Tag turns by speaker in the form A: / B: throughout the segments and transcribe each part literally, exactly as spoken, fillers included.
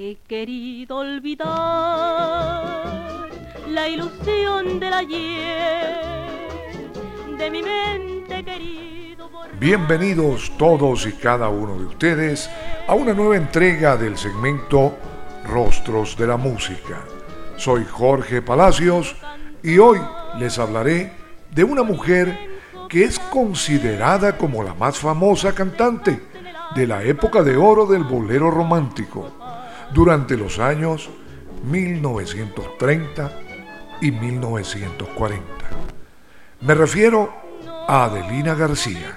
A: He querido olvidar la ilusión del ayer, de mi mente querido borrar.
B: Bienvenidos todos y cada uno de ustedes a una nueva entrega del segmento Rostros de la Música. Soy Jorge Palacios y hoy les hablaré de una mujer que es considerada como la más famosa cantante de la época de oro del bolero romántico durante los años mil novecientos treinta y mil novecientos cuarenta. Me refiero a Adelina García.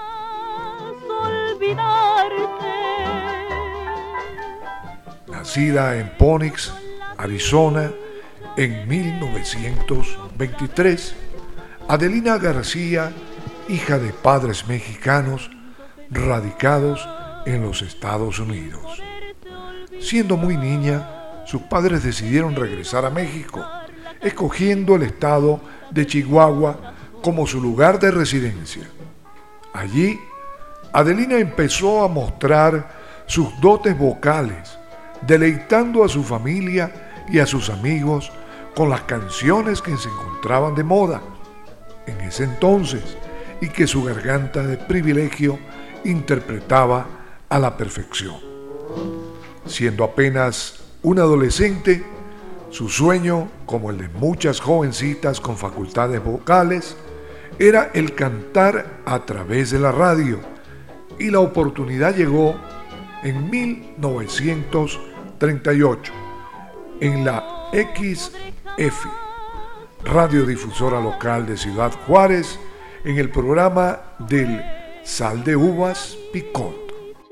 B: Nacida en Phoenix, Arizona, en mil novecientos veintitrés, Adelina García, hija de padres mexicanos radicados en los Estados Unidos. Siendo muy niña, sus padres decidieron regresar a México, escogiendo el estado de Chihuahua como su lugar de residencia. Allí, Adelina empezó a mostrar sus dotes vocales, deleitando a su familia y a sus amigos con las canciones que se encontraban de moda en ese entonces y que su garganta de privilegio interpretaba a la perfección. Siendo apenas un adolescente, su sueño, como el de muchas jovencitas con facultades vocales, era el cantar a través de la radio, y la oportunidad llegó en mil novecientos treinta y ocho en la X F, radiodifusora local de Ciudad Juárez, en el programa del Sal de Uvas Picot.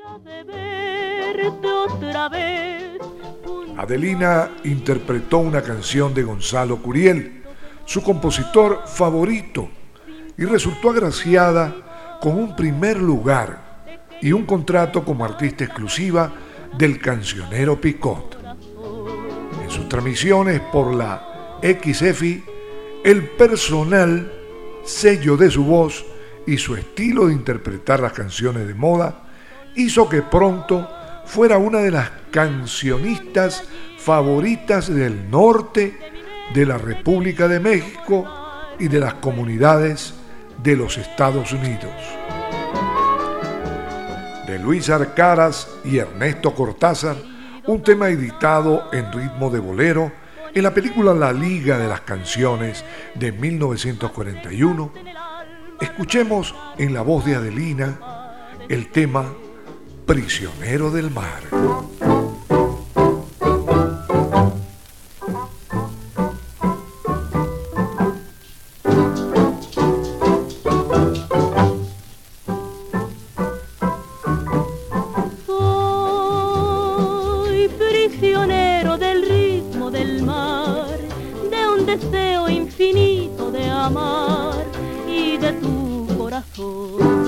B: Adelina interpretó una canción de Gonzalo Curiel, su compositor favorito, y resultó agraciada con un primer lugar y un contrato como artista exclusiva del cancionero Picot. En sus transmisiones por la X F, el personal, sello de su voz y su estilo de interpretar las canciones de moda hizo que pronto fuera una de las cancionistas favoritas del norte de la República de México y de las comunidades de los Estados Unidos. De Luis Arcaraz y Ernesto Cortázar, un tema editado en ritmo de bolero en la película La Liga de las Canciones de mil novecientos cuarenta y uno, escuchemos en la voz de Adelina el tema Prisionero del Mar.
A: Soy prisionero del ritmo del mar, de un deseo infinito de amar y de tu corazón.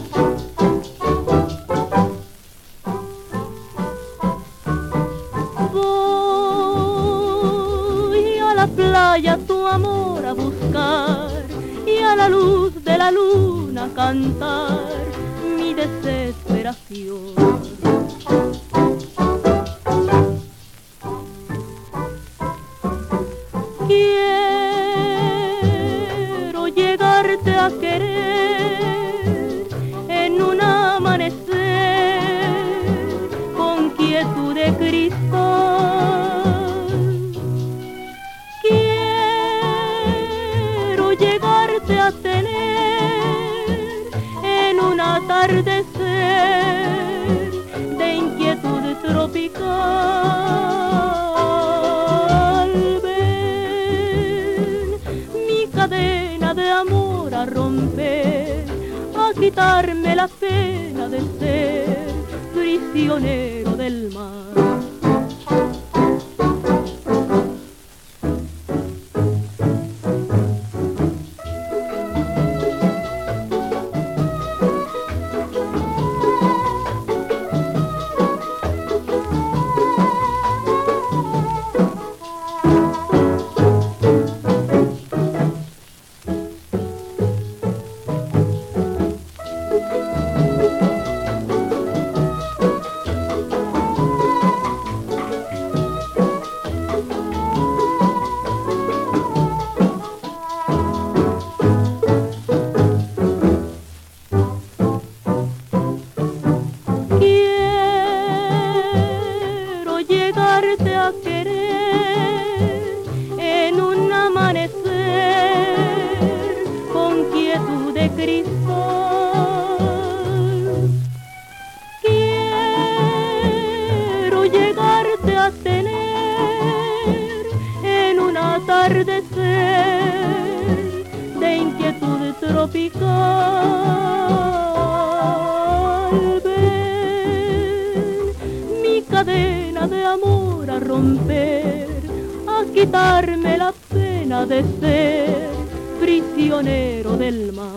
A: Playa tu amor a buscar y a la luz de la luna cantar mi desesperación. Quiero llegarte a querer en un amanecer con quietud de cristal. Llegarte a tener en un atardecer de inquietud tropical. Ven, mi cadena de amor a romper, a quitarme la pena de ser prisionero del mar. a querer en un amanecer con quietud de cristal. Quiero llegarte a tener en un atardecer de inquietud tropical. Ven, mi cadena de amor a romper, a quitarme la pena de ser prisionero del mar.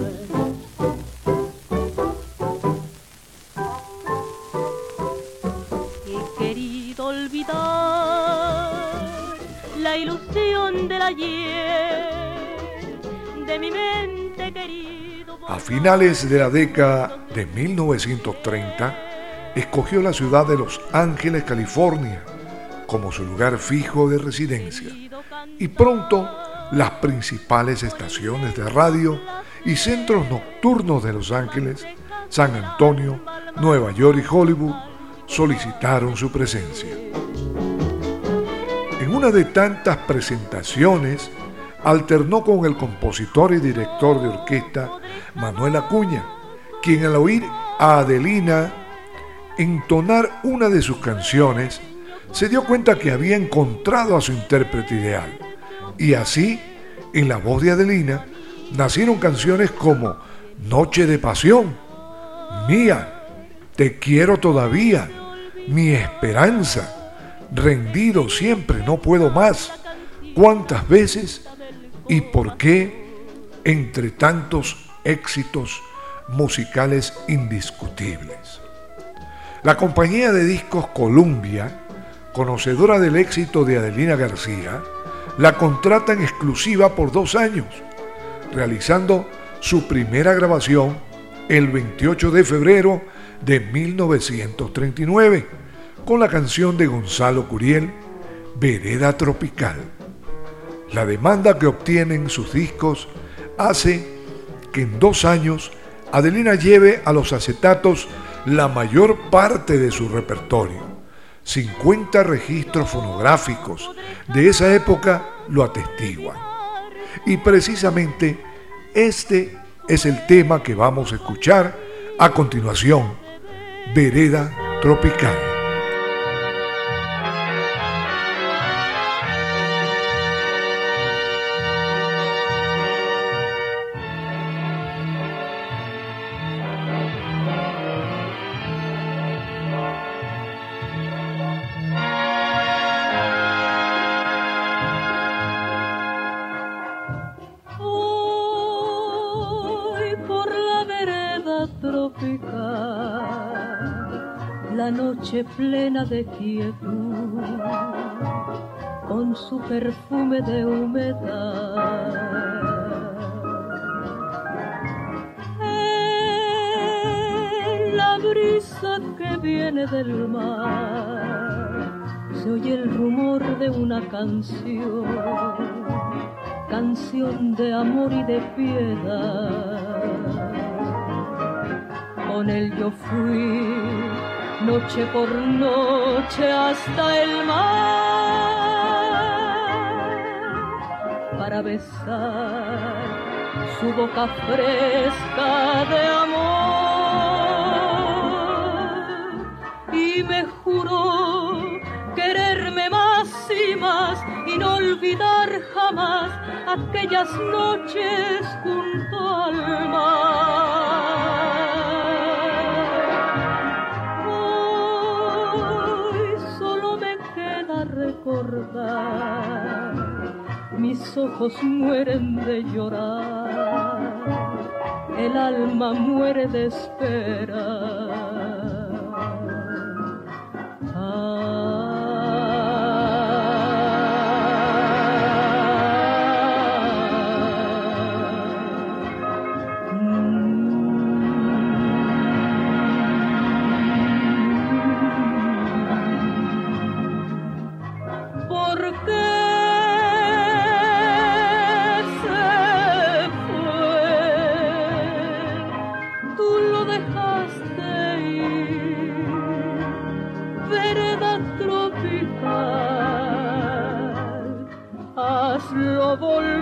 A: He querido olvidar la ilusión del ayer, de mi mente querido.
B: A finales de la década de mil novecientos treinta, escogió la ciudad de Los Ángeles, California, como su lugar fijo de residencia, y pronto las principales estaciones de radio y centros nocturnos de Los Ángeles, San Antonio, Nueva York y Hollywood solicitaron su presencia. En una de tantas presentaciones, alternó con el compositor y director de orquesta Manuel Acuña, quien al oír a Adelina entonar una de sus canciones, se dio cuenta que había encontrado a su intérprete ideal. Y así, en la voz de Adelina, nacieron canciones como Noche de Pasión, Mía, Te Quiero Todavía, Mi Esperanza, Rendido Siempre No Puedo Más, Cuántas Veces y Por qué, entre tantos éxitos musicales indiscutibles. La compañía de discos Columbia, conocedora del éxito de Adelina García, la contrata en exclusiva por dos años, realizando su primera grabación el veintiocho de febrero de mil novecientos treinta y nueve, con la canción de Gonzalo Curiel, Vereda Tropical. La demanda que obtienen sus discos hace que en dos años Adelina lleve a los acetatos la mayor parte de su repertorio. cincuenta registros fonográficos de esa época lo atestiguan. Y precisamente este es el tema que vamos a escuchar a continuación, Vereda Tropical.
A: La noche plena de quietud, con su perfume de humedad. En la brisa que viene del mar, se oye el rumor de una canción, canción de amor y de piedad. Con él yo fui noche por noche hasta el mar, para besar su boca fresca de amor, y me juró quererme más y más y no olvidar jamás aquellas noches junto al mar. Recordar, mis ojos mueren de llorar, el alma muere de esperar.
C: Dejaste
A: vereda tropical, hazlo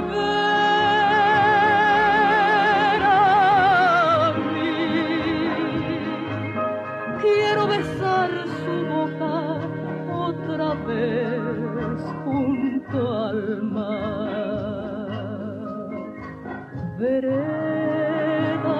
A: volver a mí. Quiero besar su boca otra vez junto al mar. Vereda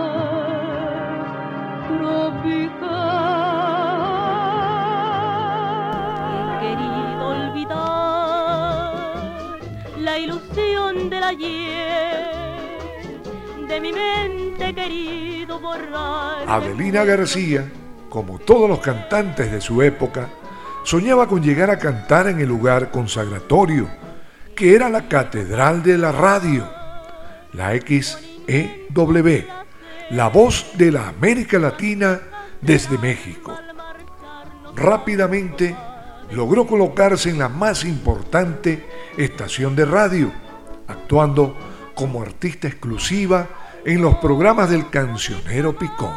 A: tropical. He querido olvidar la ilusión del ayer, de mi mente he querido borrar.
B: Adelina García, como todos los cantantes de su época, soñaba con llegar a cantar en el lugar consagratorio, que era la Catedral de la Radio, la X E W, la voz de la América Latina desde México. Rápidamente logró colocarse en la más importante estación de radio, actuando como artista exclusiva en los programas del Cancionero Picón.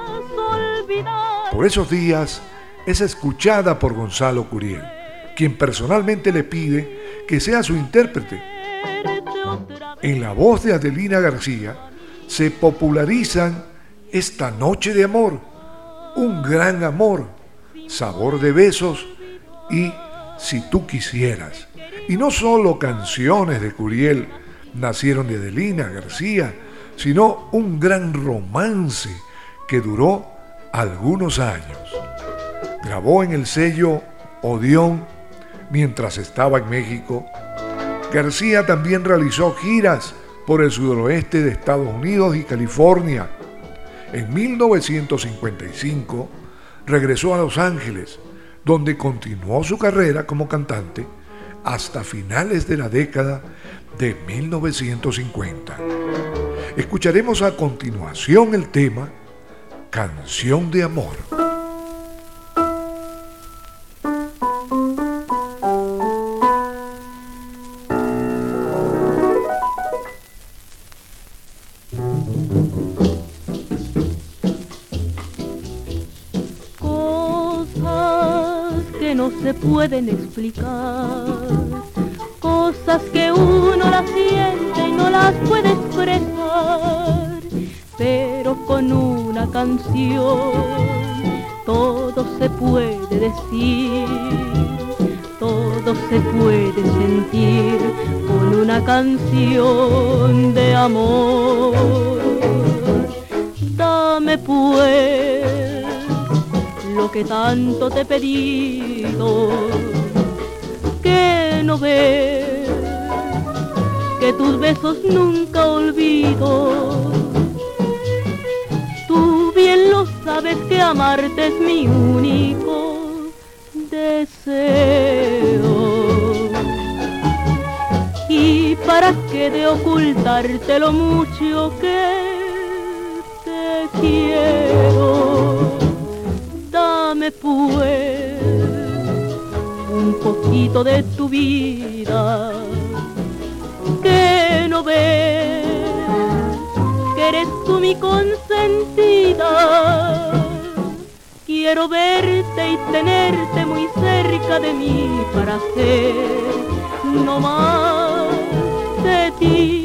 B: Por esos días es escuchada por Gonzalo Curiel, quien personalmente le pide que sea su intérprete. En la voz de Adelina García se popularizan Esta Noche de Amor, Un Gran Amor, Sabor de Besos y Si Tú Quisieras. Y no solo canciones de Curiel nacieron de Adelina García, sino un gran romance que duró algunos años. Grabó en el sello Odeón mientras estaba en México. García también realizó giras por el suroeste de Estados Unidos y California. En mil novecientos cincuenta y cinco regresó a Los Ángeles, donde continuó su carrera como cantante hasta finales de la década de mil novecientos cincuenta. Escucharemos a continuación el tema Canción de Amor.
A: No se pueden explicar, cosas que uno las siente y no las puede expresar, pero con una canción todo se puede decir, todo se puede sentir con una canción de amor. Dame pues lo que tanto te he pedido, que no ves que tus besos nunca olvido. Tú bien lo sabes que amarte es mi único deseo. Y para qué de ocultarte lo mucho que te quiero, dame pues un poquito de tu vida, que no ves que eres tú mi consentida. Quiero verte y tenerte muy cerca de mí para ser no más de ti.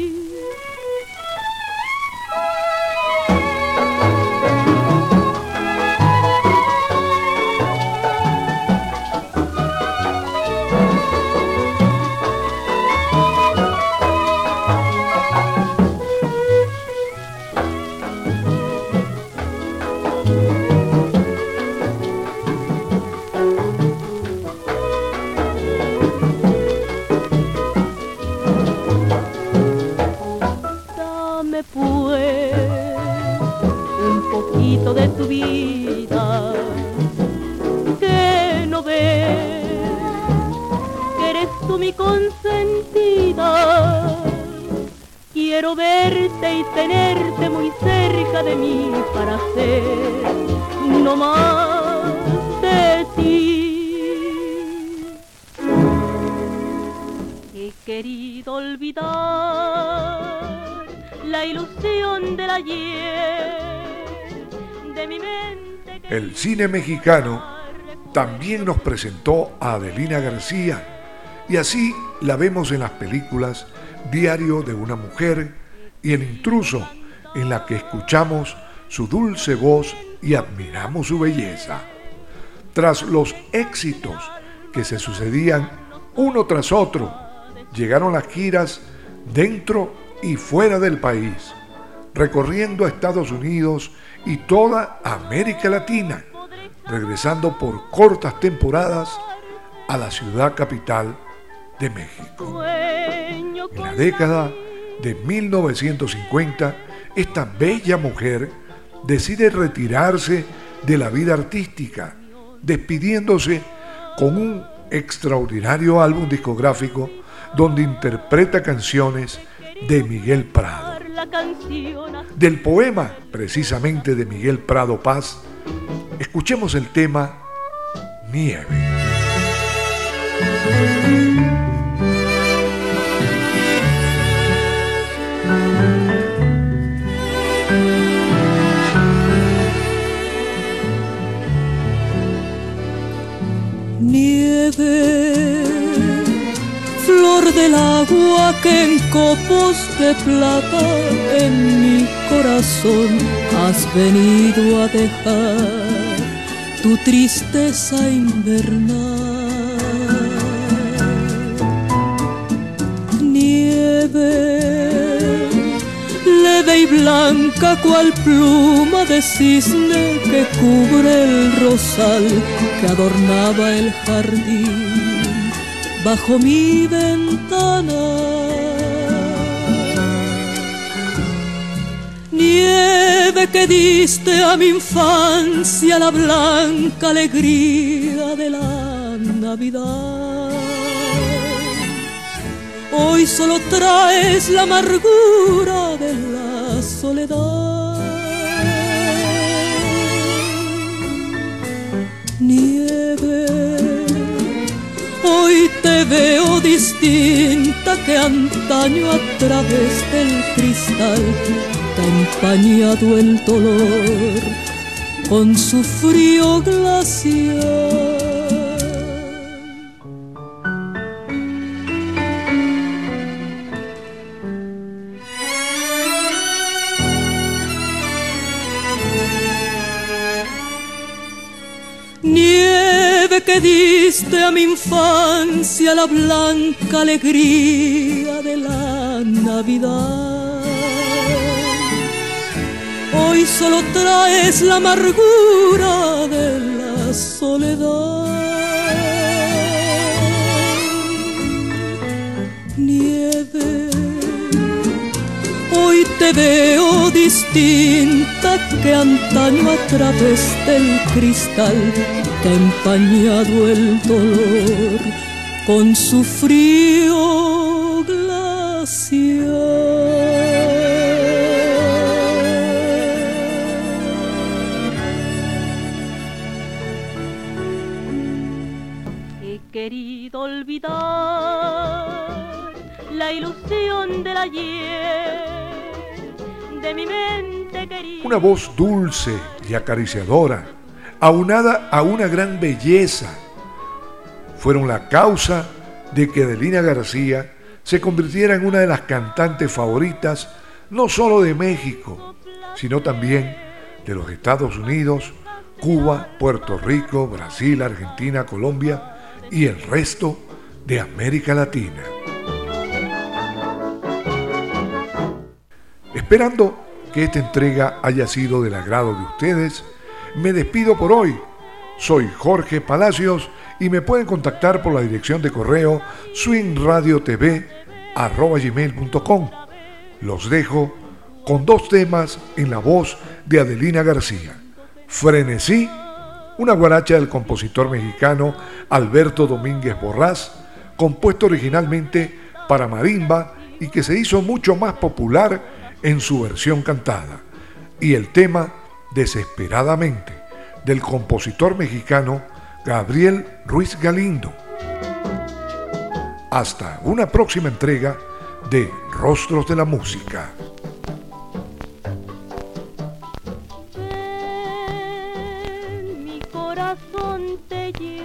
A: De tu vida, que no ves que eres tú mi consentida. Quiero verte y tenerte muy cerca de mí para ser no más de ti. He querido olvidar la ilusión del ayer.
B: El cine mexicano también nos presentó a Adelina García, y así la vemos en las películas Diario de una mujer y El intruso, en la que escuchamos su dulce voz y admiramos su belleza. Tras los éxitos que se sucedían uno tras otro, llegaron las giras dentro y fuera del país, recorriendo Estados Unidos y toda América Latina, regresando por cortas temporadas a la ciudad capital de México. En la década de mil novecientos cincuenta, esta bella mujer decide retirarse de la vida artística, despidiéndose con un extraordinario álbum discográfico donde interpreta canciones de Miguel Prado. Del poema precisamente de Miguel Prado Paz, escuchemos el tema Nieve.
C: Nieve, flor del agua que en copos de plata en mi corazón has venido a dejar tu tristeza invernal. Nieve, leve y blanca cual pluma de cisne que cubre el rosal que adornaba el jardín bajo mi ventana. Nieve que diste a mi infancia la blanca alegría de la Navidad. Hoy solo traes la amargura de la soledad. Nieve, hoy te veo distinta que antaño a través del cristal te ha empañado el dolor con su frío glacial. Nieve que diste a mi infancia la blanca alegría de la Navidad. Hoy solo traes la amargura de la soledad. Nieve, hoy te veo distinta que antaño a través del cristal te ha empañado el dolor con su frío glacial.
A: He querido olvidar la ilusión del ayer de mi mente querida.
B: Una voz dulce y acariciadora, aunada a una gran belleza, fueron la causa de que Adelina García se convirtiera en una de las cantantes favoritas no solo de México, sino también de los Estados Unidos, Cuba, Puerto Rico, Brasil, Argentina, Colombia y el resto de América Latina. Esperando que esta entrega haya sido del agrado de ustedes, me despido por hoy. Soy Jorge Palacios y me pueden contactar por la dirección de correo swingradiotv arroba gmail punto com. Los dejo con dos temas en la voz de Adelina García. Frenesí, una guaracha del compositor mexicano Alberto Domínguez Borrás, compuesto originalmente para marimba y que se hizo mucho más popular en su versión cantada, y el tema Desesperadamente, del compositor mexicano Gabriel Ruiz Galindo. Hasta una próxima entrega de Rostros de la Música.
A: En mi corazón te llevo.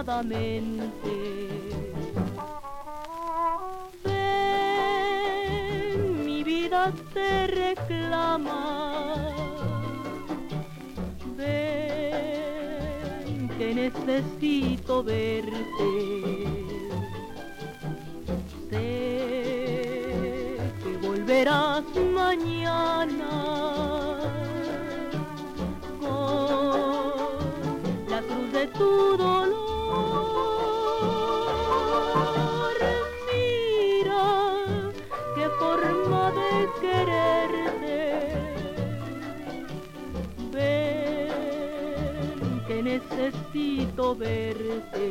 A: desesperadamente. Ven, mi vida te reclama. Ven, que necesito verte. Sé que volverás mañana con la cruz de tu dolor. Mira qué forma de quererte. Ven, que necesito verte.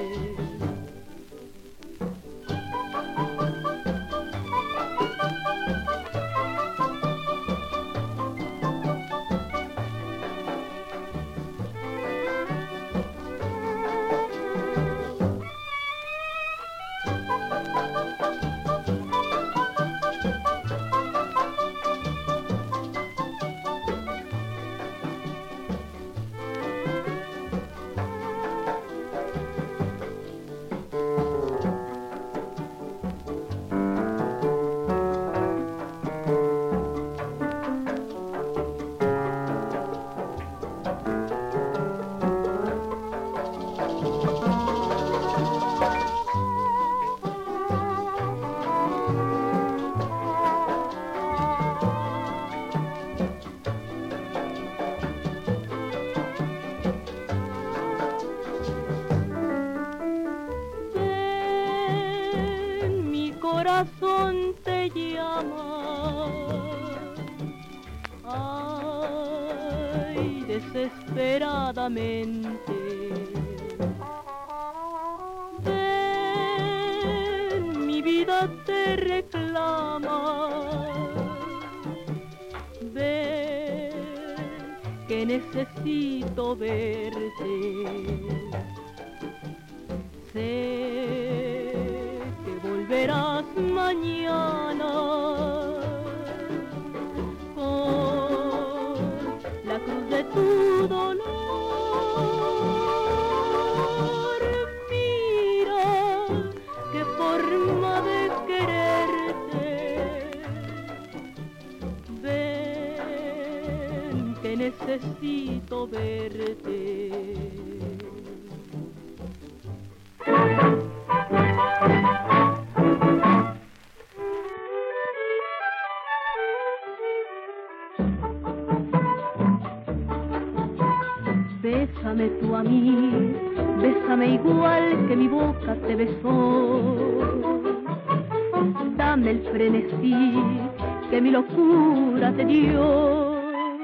A: Corazón te llama, ay, desesperadamente. Ven, mi vida te reclama. Ven, que necesito verte. Sé volverás mañana con la cruz de tu dolor. Mira qué forma de quererte. Ven, que necesito verte. Bésame tú a mí, bésame igual que mi boca te besó. Dame el frenesí que mi locura te dio.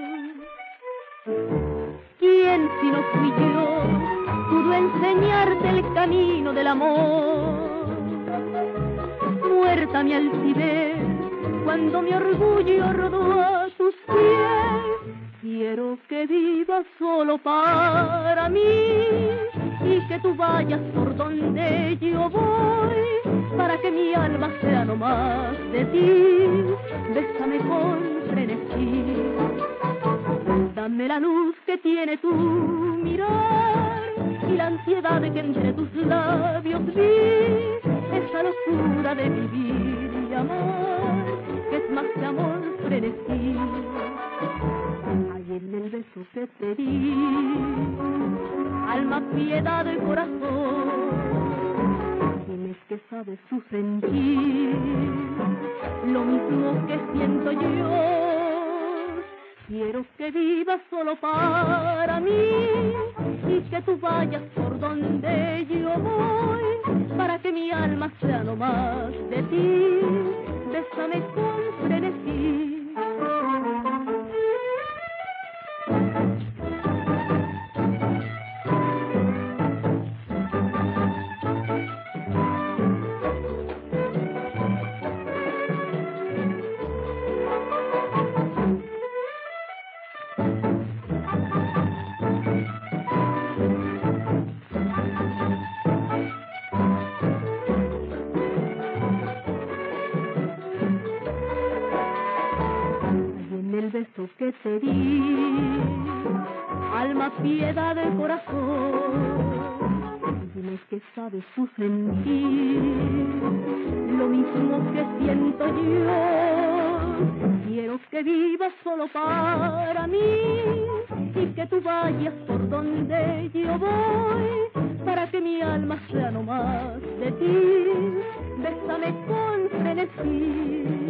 A: ¿Quién si no fui yo pudo enseñarte el camino del amor? Muerta mi altivez cuando mi orgullo rodó a tus pies. Quiero que vivas solo para mí y que tú vayas por donde yo voy, para que mi alma sea no más de ti. Bésame con frenesí, dame la luz que tiene tu mirar y la ansiedad de que entre tus labios vi esa locura de vivir y amar, que es más que amor frenesí. En el beso que te di, alma, piedad del corazón, tienes que saber su sentir, lo mismo que siento yo. Quiero que vivas solo para mí y que tú vayas por donde yo voy, para que mi alma sea no más de ti. Bésame con frenesí. Que te di, alma, piedad del corazón, dime que sabes su sentir, lo mismo que siento yo. Quiero que vivas solo para mí y que tú vayas por donde yo voy, para que mi alma sea no más de ti. Bésame con frenesí.